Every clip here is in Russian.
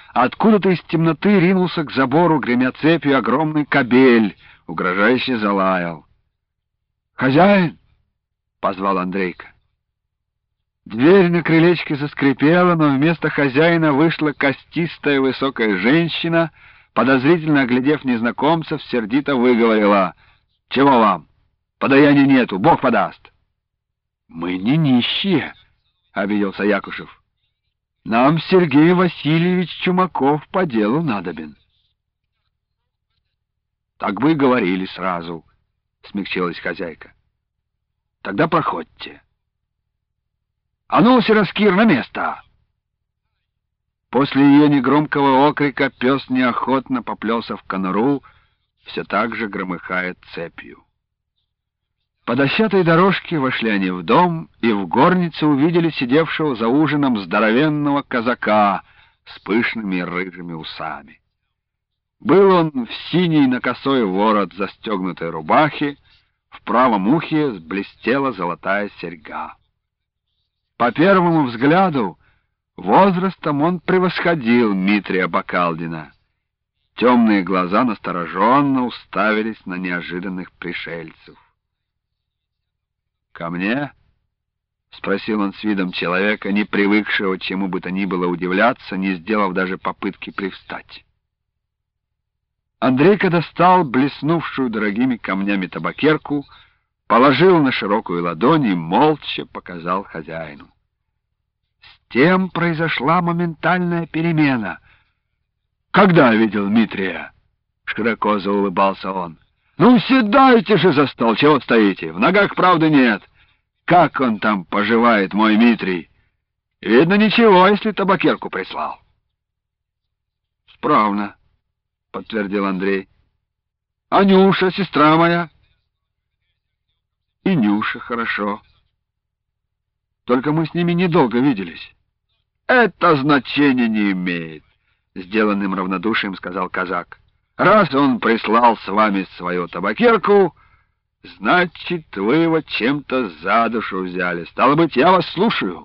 Откуда-то из темноты ринулся к забору, гремя цепью, огромный кобель, угрожающе залаял. «Хозяин!» — позвал Андрейка. Дверь на крылечке заскрипела, но вместо хозяина вышла костистая высокая женщина, подозрительно оглядев незнакомцев, сердито выговорила: «Чего вам? Подаяния нету, Бог подаст». «Мы не нищие», — обиделся Якушев. «Нам Сергей Васильевич Чумаков по делу надобен». «Так вы и говорили сразу», — смягчилась хозяйка. «Тогда проходьте». «А ну, Сираскир, на место!» После ее негромкого окрика пес неохотно поплелся в конуру, все так же громыхая цепью. По дощатой дорожке вошли они в дом и в горнице увидели сидевшего за ужином здоровенного казака с пышными рыжими усами. Был он в синий на косой ворот застегнутой рубахе, в правом ухе блестела золотая серьга. По первому взгляду возрастом он превосходил Митрия Бакалдина. Темные глаза настороженно уставились на неожиданных пришельцев. «Ко мне?» — спросил он с видом человека, не привыкшего чему бы то ни было удивляться, не сделав даже попытки привстать. Андрейка достал блеснувшую дорогими камнями табакерку, положил на широкую ладонь и молча показал хозяину. С тем произошла моментальная перемена. «Когда видел Митрия?» — широко заулыбался он. «Ну, седайте же за стол, чего стоите? В ногах правды нет. Как он там поживает, мой Митрий? Видно, ничего, если табакерку прислал». «Справно», — подтвердил Андрей. «А Нюша, сестра моя?» «И Нюша хорошо. Только мы с ними недолго виделись». «Это значения не имеет», — сделанным равнодушием сказал казак. «Раз он прислал с вами свою табакерку, значит, вы его чем-то за душу взяли. Стало быть, я вас слушаю».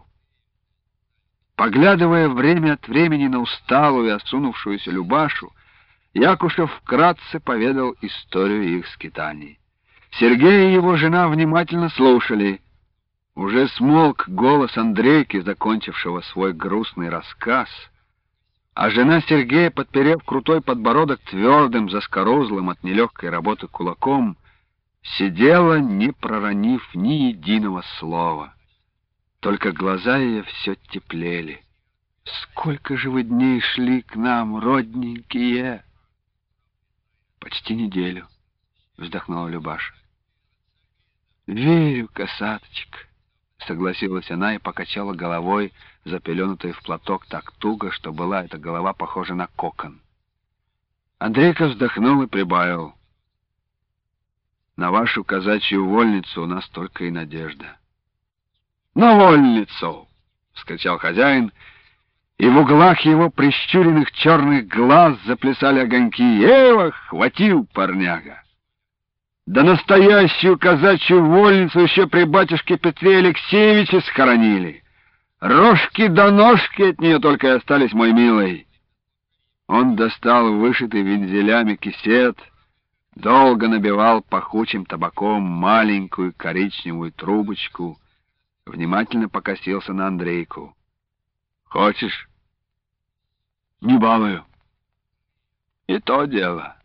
Поглядывая время от времени на усталую и осунувшуюся Любашу, Якушев вкратце поведал историю их скитаний. Сергей и его жена внимательно слушали. Уже смолк голос Андрейки, закончившего свой грустный рассказ, а жена Сергея, подперев крутой подбородок твердым, заскорузлым от нелегкой работы кулаком, сидела, не проронив ни единого слова. Только глаза ее все теплели. «Сколько же вы дней шли к нам, родненькие?» «Почти неделю», — вздохнула Любаша. «Верю, косаточка», — согласилась она и покачала головой, запеленутой в платок так туго, что была эта голова похожа на кокон. Андрейка вздохнул и прибавил: «На вашу казачью вольницу у нас только и надежда». «На вольницу!» — вскричал хозяин, и в углах его прищуренных черных глаз заплясали огоньки. «Эва, хватил, парняга! Да настоящую казачью вольницу еще при батюшке Петре Алексеевиче схоронили. Рожки до ножки от нее только и остались, мой милый». Он достал вышитый вензелями кисет, долго набивал пахучим табаком маленькую коричневую трубочку, внимательно покосился на Андрейку. «Хочешь?» «Не балую». «И то дело».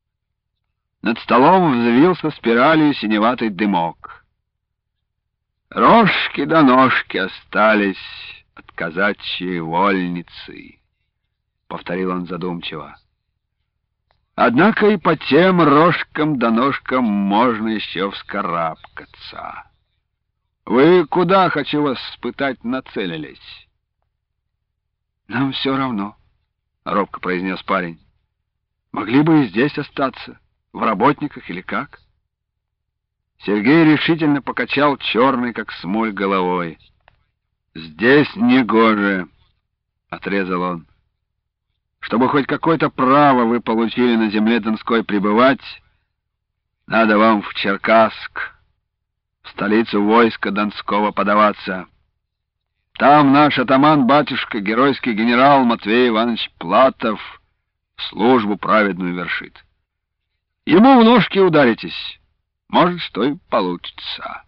Над столом взвился спиралью синеватый дымок. «Рожки до ножки остались от казачьей вольницы», — повторил он задумчиво. «Однако и по тем рожкам до ножкам можно еще вскарабкаться. Вы куда, хочу вас спытать, нацелились?» «Нам все равно», — робко произнес парень. «Могли бы и здесь остаться, в работниках или как?» Сергей решительно покачал черной, как смоль, головой. «Здесь негоже», — отрезал он. «Чтобы хоть какое-то право вы получили на земле Донской пребывать, надо вам в Черкасск, в столицу войска Донского подаваться. Там наш атаман-батюшка, геройский генерал Матвей Иванович Платов, службу праведную вершит. Ему в ножки ударитесь, может, что и получится».